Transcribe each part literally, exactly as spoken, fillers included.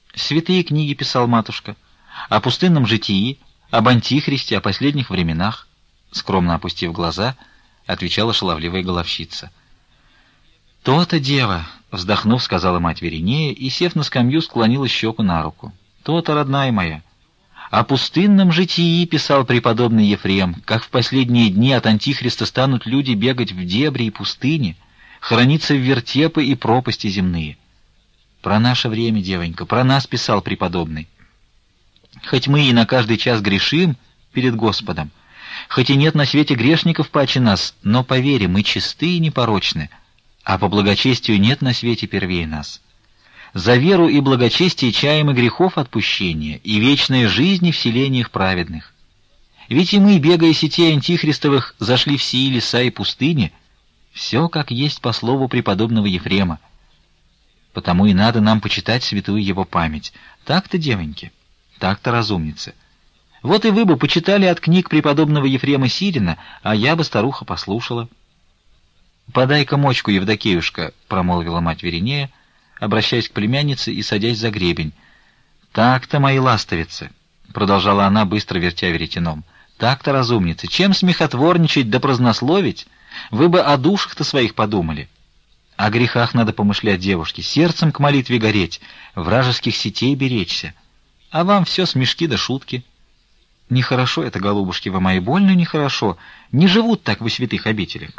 Святые книги писал матушка. О пустынном житии, об антихристе, о последних временах. Скромно опустив глаза, отвечала шаловливая головщица. «То-то, дева!» — вздохнув, сказала мать Веринея и, сев на скамью, склонила щеку на руку. «То-то, родная моя! О пустынном житии писал преподобный Ефрем, как в последние дни от антихриста станут люди бегать в дебри и пустыни, храниться в вертепы и пропасти земные. Про наше время, девонька, про нас писал преподобный. Хоть мы и на каждый час грешим перед Господом, хоть и нет на свете грешников паче нас, но, поверь, мы чисты и непорочны, а по благочестию нет на свете первее нас. За веру и благочестие чаем и грехов отпущения, и вечная жизнь в селениях праведных. Ведь и мы, бегая сетей антихристовых, зашли в сии леса и пустыни, все как есть по слову преподобного Ефрема. Потому и надо нам почитать святую его память. Так-то, девоньки, так-то, разумницы. Вот и вы бы почитали от книг преподобного Ефрема Сирина, а я бы, старуха, послушала». «Подай-ка мочку, Евдокеюшка», — промолвила мать Веринея, обращаясь к племяннице и садясь за гребень. «Так-то, мои ластовицы», — продолжала она, быстро вертя веретеном, — «так-то, разумницы, чем смехотворничать да празднословить, вы бы о душах-то своих подумали. О грехах надо помышлять, девушки, сердцем к молитве гореть, вражеских сетей беречься. А вам все смешки да шутки. Нехорошо это, голубушки вы мои, больно нехорошо, не живут так во святых обителях.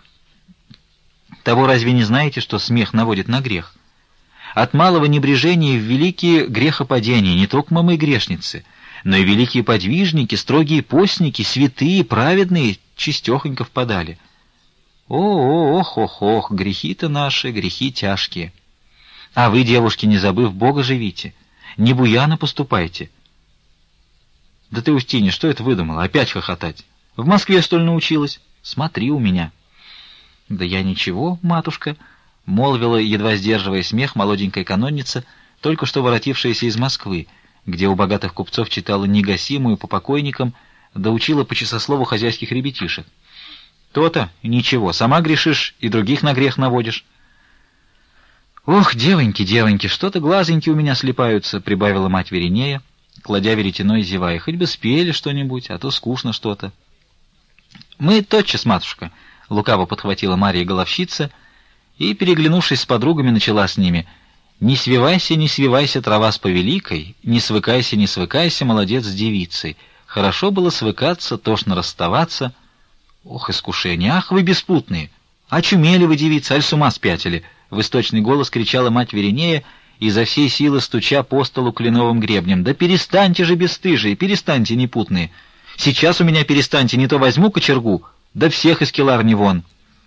Того разве не знаете, что смех наводит на грех? От малого небрежения в великие грехопадения не только мы грешницы, но и великие подвижники, строгие постники, святые, праведные, чистехонько впадали. О, ох, ох, ох, грехи-то наши, грехи тяжкие. А вы, девушки, не забыв Бога, живите, не буяно поступайте». «Да ты, Устинья, что это выдумала? Опять хохотать? В Москве, что ли, научилась? Смотри у меня». «Да я ничего, матушка», — молвила, едва сдерживая смех, молоденькая канонница, только что воротившаяся из Москвы, где у богатых купцов читала негасимую по покойникам, да учила по часослову хозяйских ребятишек. «То-то, ничего, сама грешишь и других на грех наводишь». «Ох, девоньки, девоньки, что-то глазоньки у меня слипаются», — прибавила мать Веринея, кладя веретено и зевая. «Хоть бы спели что-нибудь, а то скучно что-то». «Мы тотчас, матушка», — лукаво подхватила Марья Головщица и, переглянувшись с подругами, начала с ними: «Не свивайся, не свивайся, трава с повеликой, не свыкайся, не свыкайся, молодец с девицей. Хорошо было свыкаться, тошно расставаться». «Ох, искушение! Ах, вы беспутные! Очумели вы, девицы, аль с ума спятили!» — в источный голос кричала мать Веринея, изо всей силы стуча по столу кленовым гребнем. «Да перестаньте же, бесстыжие, перестаньте, непутные! Сейчас у меня перестаньте, не то возьму кочергу, да всех из келарни вон!»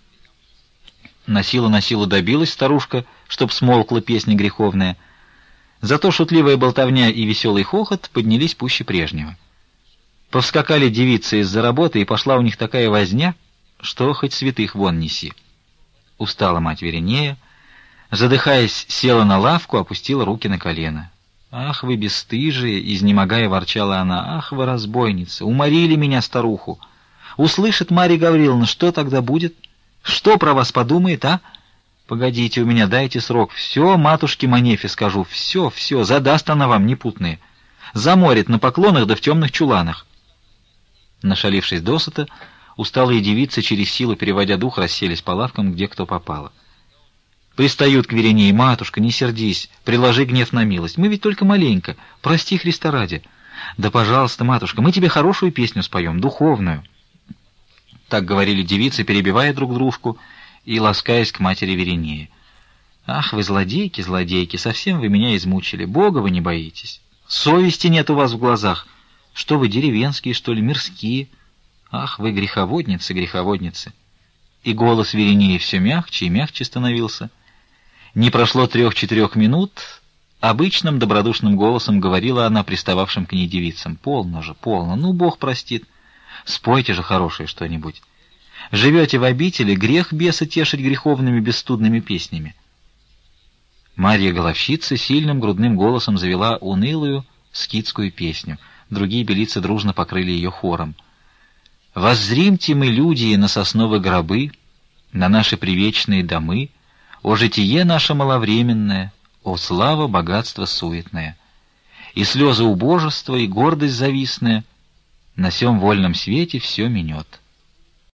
На силу на силу добилась старушка, чтоб смолкла песня греховная. Зато шутливая болтовня и веселый хохот поднялись пуще прежнего. Повскакали девицы из-за работы, и пошла у них такая возня, что хоть святых вон неси. Устала мать Веринея, задыхаясь, села на лавку, опустила руки на колено. «Ах вы бесстыжие!» — изнемогая ворчала она. «Ах вы разбойницы! Уморили меня, старуху! Услышит Марья Гавриловна, что тогда будет? Что про вас подумает, а? Погодите у меня, дайте срок. Все матушке Манефе скажу, все, все, задаст она вам, непутные. Заморит на поклонах да в темных чуланах». Нашалившись досыта, усталые девицы, через силу переводя дух, расселись по лавкам, где кто попало. Пристают к Веринее: «Матушка, не сердись, приложи гнев на милость. Мы ведь только маленько, прости Христа ради». «Да, пожалуйста, матушка, мы тебе хорошую песню споем, духовную». Так говорили девицы, перебивая друг дружку и ласкаясь к матери Веринее. «Ах вы злодейки, злодейки, совсем вы меня измучили. Бога вы не боитесь. Совести нет у вас в глазах. Что вы, деревенские, что ли, мирские? Ах вы греховодницы, греховодницы». И голос Веринеи все мягче и мягче становился. Не прошло трех-четырех минут, обычным добродушным голосом говорила она пристававшим к ней девицам: «Полно же, полно, ну, Бог простит. Спойте же хорошее что-нибудь. Живете в обители, грех беса тешить греховными бесстудными песнями». Марья Головщица сильным грудным голосом завела унылую скитскую песню. Другие белицы дружно покрыли ее хором. «Воззримте мы, люди, на сосновые гробы, на наши привечные домы, о житие наше маловременное, о слава, богатство суетное. и слезы убожества, и гордость завистная. На сём вольном свете все минет.